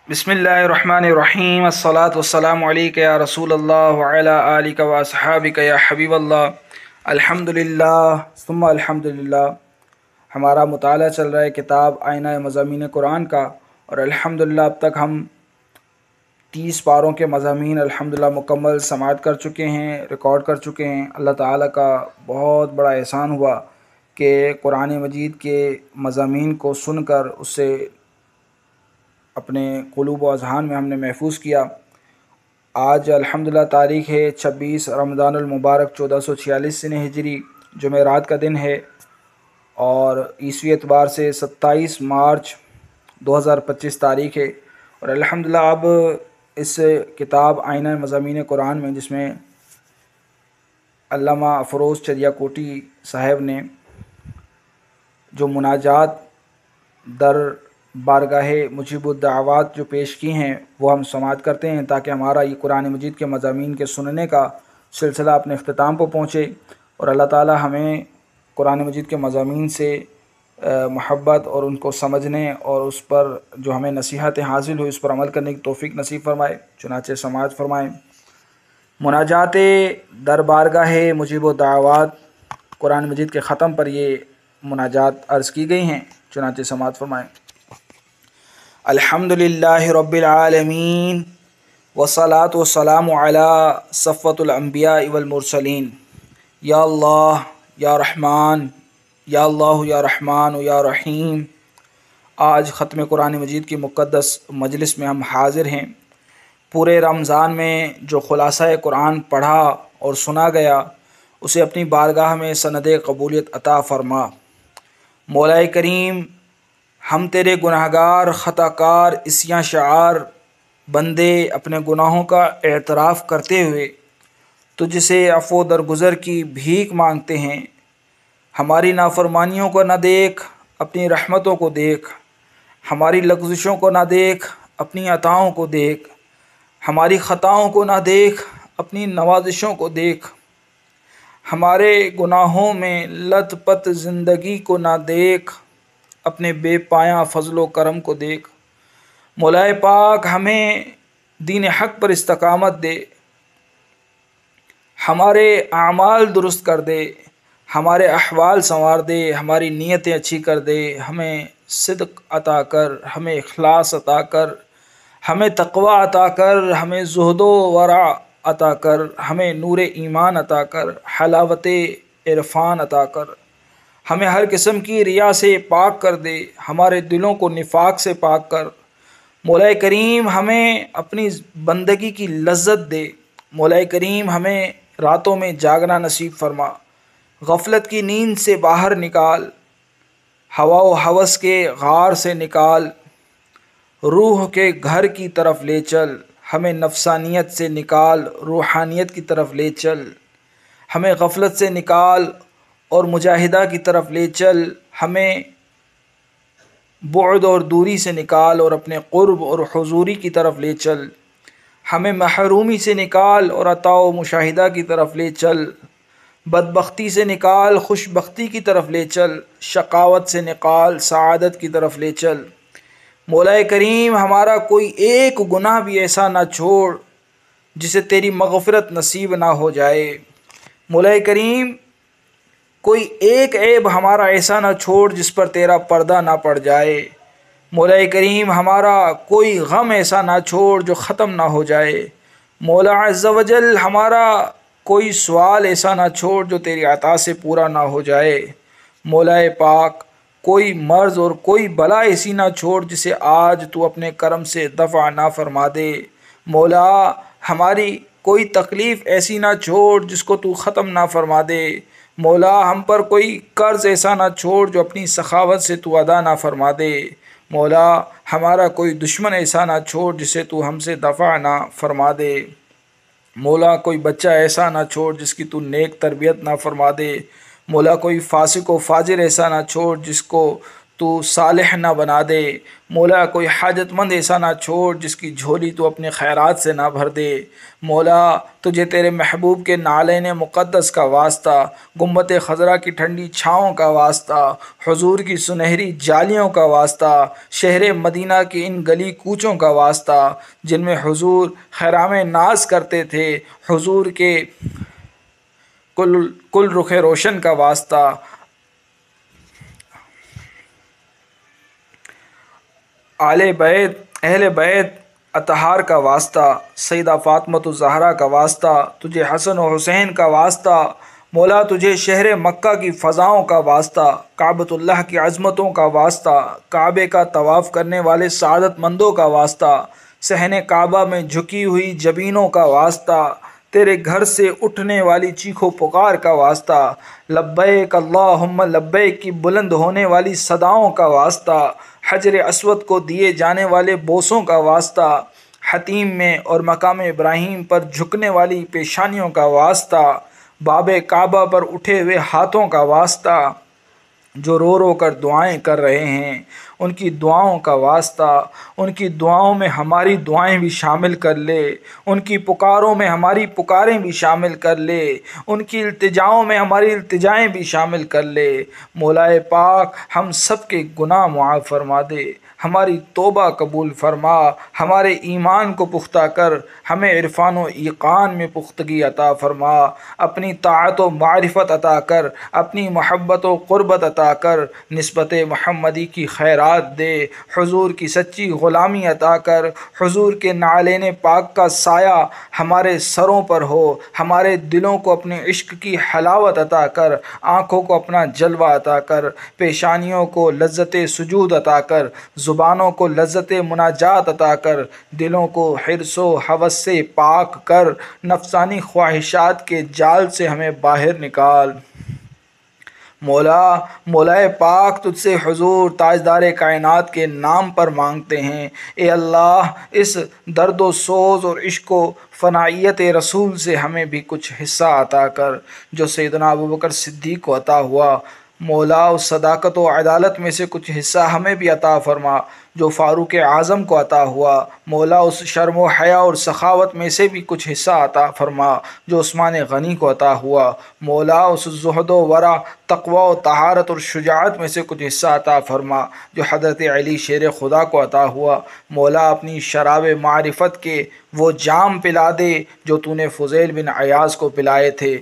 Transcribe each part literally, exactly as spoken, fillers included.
بسم اللہ الرحمن الرحیم الصلاۃ والسلام علیک یا رسول اللہ وعلی آلک و اصحابک یا حبیب اللہ۔ الحمد للہ ثم الحمد للہ۔ ہمارا مطالعہ چل رہا ہے کتاب آئینہ مضامین قرآن کا، اور الحمد للہ اب تک ہم تیس پاروں کے مضامین الحمد للہ مکمل سماعت کر چکے ہیں، ریکارڈ کر چکے ہیں۔ اللہ تعالیٰ کا بہت بڑا احسان ہوا کہ قرآن مجید کے مضامین کو سن کر اس سے اپنے قلوب و اذہان میں ہم نے محفوظ کیا۔ آج الحمدللہ تاریخ ہے چھبیس رمضان المبارک چودہ سو چھیالیس سن ہجری، جمعرات کا دن ہے، اور عیسوی اعتبار سے ستائیس مارچ دو ہزار پچیس تاریخ ہے۔ اور الحمدللہ اب اس کتاب آئینہ مضامین قرآن میں، جس میں علامہ افروز چریا کوٹی صاحب نے جو مناجات در بارگاہ مجیب الدعوات جو پیش کی ہیں، وہ ہم سماعت کرتے ہیں تاکہ ہمارا یہ قرآن مجید کے مضامین کے سننے کا سلسلہ اپنے اختتام پر پہنچے، اور اللہ تعالی ہمیں قرآن مجید کے مضامین سے محبت اور ان کو سمجھنے اور اس پر جو ہمیں نصیحتیں حاصل ہوئی اس پر عمل کرنے کی توفیق نصیب فرمائے۔ چنانچہ سماعت فرمائیں۔ مناجات در بارگاہ مجیب الدعوات قرآن مجید کے ختم پر یہ مناجات عرض کی گئی ہیں، چنانچہ سماعت فرمائیں۔ الحمد للہ رب العالمین والصلاة والسلام علی صفوۃ الانبیاء والمرسلین۔ یا اللہ یا رحمان، یا اللہ یا رحمان و یا رحیم۔ آج ختم قرآن مجید کی مقدس مجلس میں ہم حاضر ہیں۔ پورے رمضان میں جو خلاصہ قرآن پڑھا اور سنا گیا، اسے اپنی بارگاہ میں سند قبولیت عطا فرما۔ مولا کریم، ہم تیرے گناہگار خطا کار عصیاں شعار بندے اپنے گناہوں کا اعتراف کرتے ہوئے تجھ سے عفو درگزر کی بھیک مانگتے ہیں۔ ہماری نافرمانیوں کو نہ دیکھ، اپنی رحمتوں کو دیکھ۔ ہماری لغزشوں کو نہ دیکھ، اپنی عطاؤں کو دیکھ۔ ہماری خطاؤں کو نہ دیکھ، اپنی نوازشوں کو دیکھ۔ ہمارے گناہوں میں لت پت زندگی کو نہ دیکھ، اپنے بے پایاں فضل و کرم کو دیکھ۔ مولا پاک، ہمیں دین حق پر استقامت دے، ہمارے اعمال درست کر دے، ہمارے احوال سنوار دے، ہماری نیتیں اچھی کر دے، ہمیں صدق عطا کر، ہمیں اخلاص عطا کر، ہمیں تقوی عطا کر، ہمیں زہد و ورع عطا کر، ہمیں نور ایمان عطا کر، حلاوت عرفان عطا کر، ہمیں ہر قسم کی ریا سے پاک کر دے، ہمارے دلوں کو نفاق سے پاک کر۔ مولا کریم، ہمیں اپنی بندگی کی لذت دے۔ مولا کریم، ہمیں راتوں میں جاگنا نصیب فرما، غفلت کی نیند سے باہر نکال، ہوا و ہوس کے غار سے نکال، روح کے گھر کی طرف لے چل، ہمیں نفسانیت سے نکال، روحانیت کی طرف لے چل، ہمیں غفلت سے نکال اور مجاہدہ کی طرف لے چل، ہمیں بعد اور دوری سے نکال اور اپنے قرب اور حضوری کی طرف لے چل، ہمیں محرومی سے نکال اور عطا و مشاہدہ کی طرف لے چل، بدبختی سے نکال خوش بختی کی طرف لے چل، شقاوت سے نکال سعادت کی طرف لے چل۔ مولا کریم، ہمارا کوئی ایک گناہ بھی ایسا نہ چھوڑ جسے تیری مغفرت نصیب نہ ہو جائے۔ مولا کریم، کوئی ایک عیب ہمارا ایسا نہ چھوڑ جس پر تیرا پردہ نہ پڑ جائے۔ مولا کریم، ہمارا کوئی غم ایسا نہ چھوڑ جو ختم نہ ہو جائے۔ مولا عز و جل، ہمارا کوئی سوال ایسا نہ چھوڑ جو تیری عطا سے پورا نہ ہو جائے۔ مولا پاک، کوئی مرض اور کوئی بلا ایسی نہ چھوڑ جسے آج تو اپنے کرم سے دفع نہ فرما دے۔ مولا، ہماری کوئی تکلیف ایسی نہ چھوڑ جس کو تو ختم نہ فرما دے۔ مولا، ہم پر کوئی قرض ایسا نہ چھوڑ جو اپنی سخاوت سے تو ادا نہ فرما دے۔ مولا، ہمارا کوئی دشمن ایسا نہ چھوڑ جسے تو ہم سے دفع نہ فرما دے۔ مولا، کوئی بچہ ایسا نہ چھوڑ جس کی تو نیک تربیت نہ فرما دے۔ مولا، کوئی فاسق و فاجر ایسا نہ چھوڑ جس کو تو صالح نہ بنا دے۔ مولا کوئی حاجت مند ایسا نہ چھوڑ جس کی جھولی تو اپنے خیرات سے نہ بھر دے۔ مولا تجھے تیرے محبوب کے نالین مقدس کا واسطہ، گنبد خضرا کی ٹھنڈی چھاؤں کا واسطہ، حضور کی سنہری جالیوں کا واسطہ، شہر مدینہ کی ان گلی کوچوں کا واسطہ جن میں حضور خیرام ناز کرتے تھے، حضور کے کل کل رخ روشن کا واسطہ، آل بیت اہل بیت اطہار کا واسطہ، سیدہ فاطمہ الزہرا کا واسطہ، تجھے حسن و حسین کا واسطہ۔ مولا تجھے شہر مکہ کی فضاؤں کا واسطہ، کعبۃ اللہ کی عظمتوں کا واسطہ، کعبے کا طواف کرنے والے سعادت مندوں کا واسطہ، صحن کعبہ میں جھکی ہوئی جبینوں کا واسطہ، تیرے گھر سے اٹھنے والی چیخو پکار کا واسطہ، لبیک اللہم لبیک کی بلند ہونے والی صداؤں کا واسطہ، حجر اسود کو دیے جانے والے بوسوں کا واسطہ، حتیم میں اور مقام ابراہیم پر جھکنے والی پیشانیوں کا واسطہ، باب کعبہ پر اٹھے ہوئے ہاتھوں کا واسطہ جو رو رو کر دعائیں کر رہے ہیں، ان کی دعاؤں کا واسطہ، ان کی دعاؤں میں ہماری دعائیں بھی شامل کر لے، ان کی پکاروں میں ہماری پکاریں بھی شامل کر لے، ان کی التجاؤں میں ہماری التجائیں بھی شامل کر لے۔ مولائے پاک ہم سب کے گناہ معاف فرما دے، ہماری توبہ قبول فرما، ہمارے ایمان کو پختہ کر، ہمیں عرفان و ایقان میں پختگی عطا فرما، اپنی طاعت و معرفت عطا کر، اپنی محبت و قربت عطا کر، نسبت محمدی کی خیرات دے، حضور کی سچی غلامی عطا کر، حضور کے نعلین پاک کا سایہ ہمارے سروں پر ہو، ہمارے دلوں کو اپنے عشق کی حلاوت عطا کر، آنکھوں کو اپنا جلوہ عطا کر، پیشانیوں کو لذت سجود عطا کر، زبانوں کو لذت مناجات عطا کر، دلوں کو حرص و ہوس سے پاک کر، نفسانی خواہشات کے جال سے ہمیں باہر نکال۔ مولا مولائے پاک تجھ سے حضور تاجدار کائنات کے نام پر مانگتے ہیں، اے اللہ اس درد و سوز اور عشق و فنائیت رسول سے ہمیں بھی کچھ حصہ عطا کر جو سیدنا ابوبکر صدیق کو عطا ہوا۔ مولا اس صداقت و عدالت میں سے کچھ حصہ ہمیں بھی عطا فرما جو فاروق اعظم کو عطا ہوا۔ مولا اس شرم و حیا اور سخاوت میں سے بھی کچھ حصہ عطا فرما جو عثمان غنی کو عطا ہوا۔ مولا اس زہد و ورع، تقوی و طہارت اور شجاعت میں سے کچھ حصہ عطا فرما جو حضرت علی شیر خدا کو عطا ہوا۔ مولا اپنی شراب معرفت کے وہ جام پلا دے جو تو نے فضیل بن عیاض کو پلائے تھے،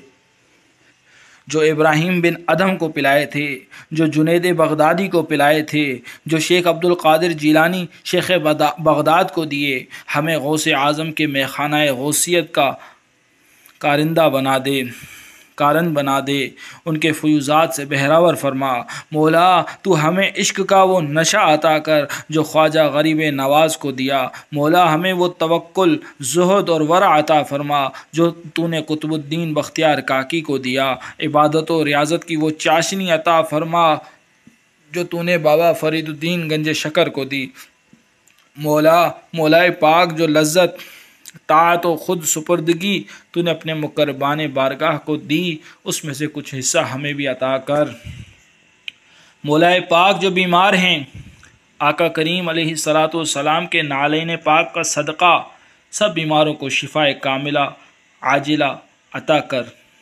جو ابراہیم بن ادہم کو پلائے تھے، جو جنید بغدادی کو پلائے تھے، جو شیخ عبد القادر جیلانی شیخ بغداد کو دیے۔ ہمیں غوث اعظم کے میخانہ غوثیت کا کارندہ بنا دے، کارند بنا دے، ان کے فیوزات سے بہراور فرما۔ مولا تو ہمیں عشق کا وہ نشہ عطا کر جو خواجہ غریب نواز کو دیا۔ مولا ہمیں وہ توکل، زہد اور ورع عطا فرما جو تو نے قطب الدین بختیار کاکی کو دیا۔ عبادت و ریاضت کی وہ چاشنی عطا فرما جو تو نے بابا فرید الدین گنج شکر کو دی۔ مولا مولائے پاک جو لذت، طاعت و خود سپردگی تو نے اپنے مقربان بارگاہ کو دی، اس میں سے کچھ حصہ ہمیں بھی عطا کر۔ مولائے پاک جو بیمار ہیں، آقا کریم علیہ الصلاۃ والسلام کے نعلین پاک کا صدقہ سب بیماروں کو شفا کاملہ عاجلہ عطا کر۔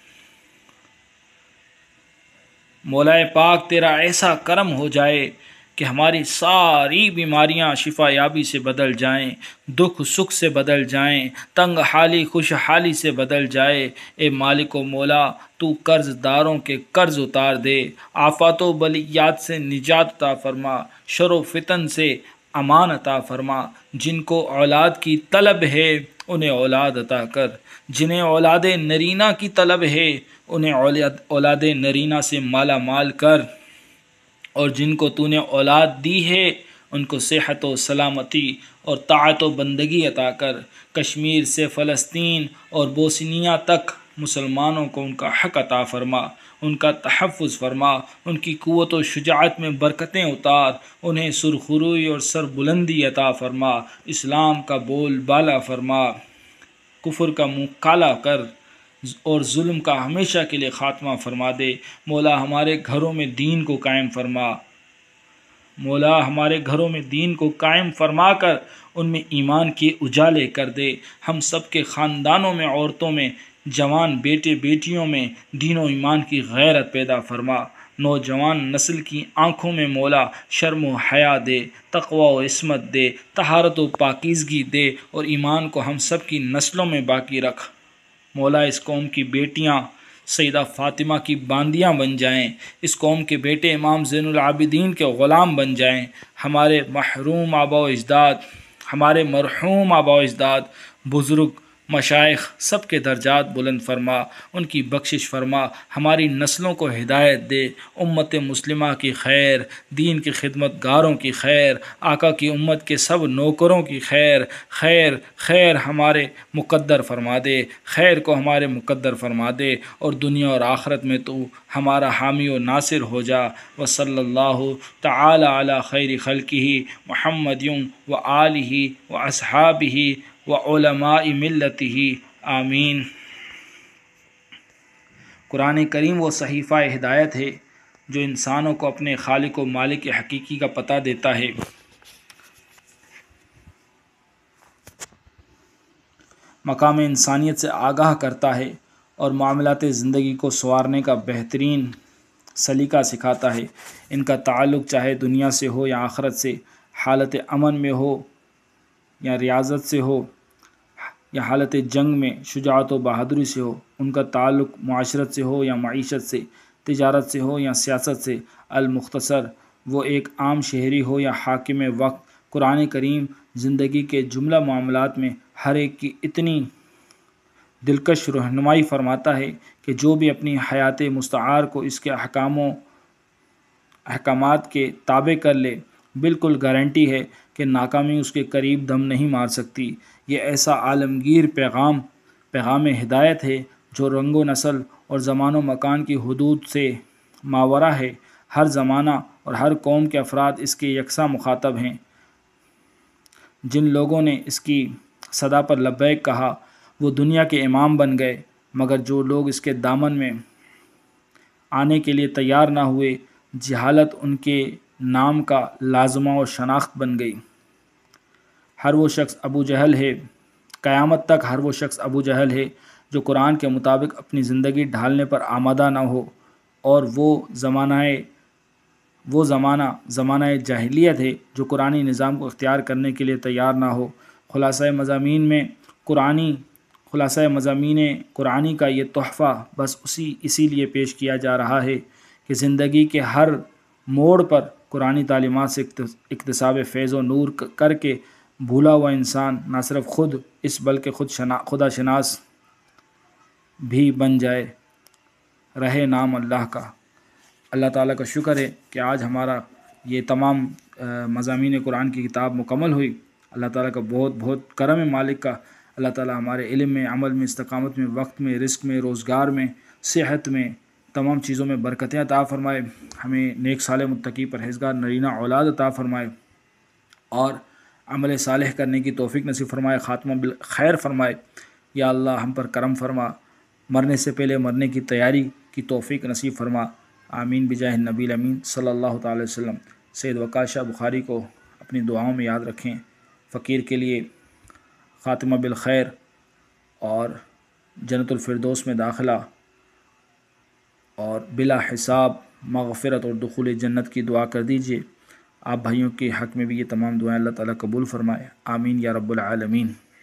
مولائے پاک تیرا ایسا کرم ہو جائے کہ ہماری ساری بیماریاں شفا یابی سے بدل جائیں، دکھ سکھ سے بدل جائیں، تنگ حالی خوشحالی سے بدل جائے۔ اے مالک و مولا تو قرض داروں کے قرض اتار دے، آفات و بلیات سے نجات عطا فرما، شر و فتن سے امان عطا فرما۔ جن کو اولاد کی طلب ہے انہیں اولاد عطا کر، جنہیں اولاد نرینہ کی طلب ہے انہیں اولاد نرینہ سے مالا مال کر، اور جن کو تو نے اولاد دی ہے ان کو صحت و سلامتی اور طاعت و بندگی عطا کر۔ کشمیر سے فلسطین اور بوسنیا تک مسلمانوں کو ان کا حق عطا فرما، ان کا تحفظ فرما، ان کی قوت و شجاعت میں برکتیں اتار، انہیں سرخروئی اور سر بلندی عطا فرما، اسلام کا بول بالا فرما، کفر کا منہ کالا کر اور ظلم کا ہمیشہ کے لیے خاتمہ فرما دے۔ مولا ہمارے گھروں میں دین کو قائم فرما۔ مولا ہمارے گھروں میں دین کو قائم فرما کر ان میں ایمان کے اجالے کر دے، ہم سب کے خاندانوں میں، عورتوں میں، جوان بیٹے بیٹیوں میں دین و ایمان کی غیرت پیدا فرما، نوجوان نسل کی آنکھوں میں مولا شرم و حیا دے، تقوی و عصمت دے، طہارت و پاکیزگی دے اور ایمان کو ہم سب کی نسلوں میں باقی رکھ۔ مولا اس قوم کی بیٹیاں سیدہ فاطمہ کی باندیاں بن جائیں، اس قوم کے بیٹے امام زین العابدین کے غلام بن جائیں، ہمارے محروم آبا و اجداد، ہمارے مرحوم آبا و اجداد، بزرگ، مشائخ سب کے درجات بلند فرما، ان کی بخشش فرما، ہماری نسلوں کو ہدایت دے، امت مسلمہ کی خیر، دین کی خدمت گاروں کی خیر، آقا کی امت کے سب نوکروں کی خیر، خیر خیر ہمارے مقدر فرما دے، خیر کو ہمارے مقدر فرما دے، اور دنیا اور آخرت میں تو ہمارا حامی و ناصر ہو جا۔ وصلی اللہ تعالی علی خیر خلقہ محمد و آلہ و اصحابہ و علماء ملتہ آمین۔ قرآن کریم وہ صحیفہ ہدایت ہے جو انسانوں کو اپنے خالق و مالک حقیقی کا پتہ دیتا ہے، مقام انسانیت سے آگاہ کرتا ہے اور معاملات زندگی کو سنوارنے کا بہترین سلیقہ سکھاتا ہے۔ ان کا تعلق چاہے دنیا سے ہو یا آخرت سے، حالت امن میں ہو یا ریاضت سے ہو یا حالت جنگ میں شجاعت و بہادری سے ہو، ان کا تعلق معاشرت سے ہو یا معیشت سے، تجارت سے ہو یا سیاست سے، المختصر وہ ایک عام شہری ہو یا حاکم وقت، قرآن کریم زندگی کے جملہ معاملات میں ہر ایک کی اتنی دلکش رہنمائی فرماتا ہے کہ جو بھی اپنی حیات مستعار کو اس کے احکام و احکامات کے تابع کر لے، بالکل گارنٹی ہے کہ ناکامی اس کے قریب دم نہیں مار سکتی۔ یہ ایسا عالمگیر پیغام پیغام ہدایت ہے جو رنگ و نسل اور زمان و مکان کی حدود سے ماورا ہے، ہر زمانہ اور ہر قوم کے افراد اس کے یکساں مخاطب ہیں۔ جن لوگوں نے اس کی صدا پر لبیک کہا وہ دنیا کے امام بن گئے، مگر جو لوگ اس کے دامن میں آنے کے لیے تیار نہ ہوئے، جہالت ان کے نام کا لازمہ و شناخت بن گئی۔ ہر وہ شخص ابو جہل ہے، قیامت تک ہر وہ شخص ابو جہل ہے جو قرآن کے مطابق اپنی زندگی ڈھالنے پر آمادہ نہ ہو، اور وہ زمانہ وہ زمانہ زمانہ جاہلیت ہے جو قرآنی نظام کو اختیار کرنے کے لیے تیار نہ ہو۔ خلاصہ مضامین میں قرآنی خلاصہ مضامین قرآنی کا یہ تحفہ بس اسی اسی لیے پیش کیا جا رہا ہے کہ زندگی کے ہر موڑ پر قرآنی تعلیمات سے اکتساب فیض و نور کر کے بھولا ہوا انسان نہ صرف خود اس بلکہ خود شنا خدا شناس بھی بن جائے، رہے نام اللہ کا۔ اللہ تعالیٰ کا شکر ہے کہ آج ہمارا یہ تمام مضامین قرآن کی کتاب مکمل ہوئی۔ اللہ تعالیٰ کا بہت بہت کرم ہے مالک کا۔ اللہ تعالیٰ ہمارے علم میں، عمل میں، استقامت میں، وقت میں، رزق میں، روزگار میں، صحت میں، تمام چیزوں میں برکتیں عطا فرمائے، ہمیں نیک صالح متقی پرہیزگار نرینہ اولاد عطا فرمائے اور عمل صالح کرنے کی توفیق نصیب فرمائے، خاتمہ بالخیر فرمائے۔ یا اللہ ہم پر کرم فرما، مرنے سے پہلے مرنے کی تیاری کی توفیق نصیب فرما، آمین بجاہ النبی الامین صلی اللہ تعالی وسلم۔ سید وقاص شاہ بخاری کو اپنی دعاؤں میں یاد رکھیں۔ فقیر کے لیے خاتمہ بالخیر اور جنت الفردوس میں داخلہ اور بلا حساب مغفرت اور دخول جنت کی دعا کر دیجیے۔ آپ بھائیوں کے حق میں بھی یہ تمام دعائیں اللہ تعالیٰ قبول فرمائے، آمین یا رب العالمین۔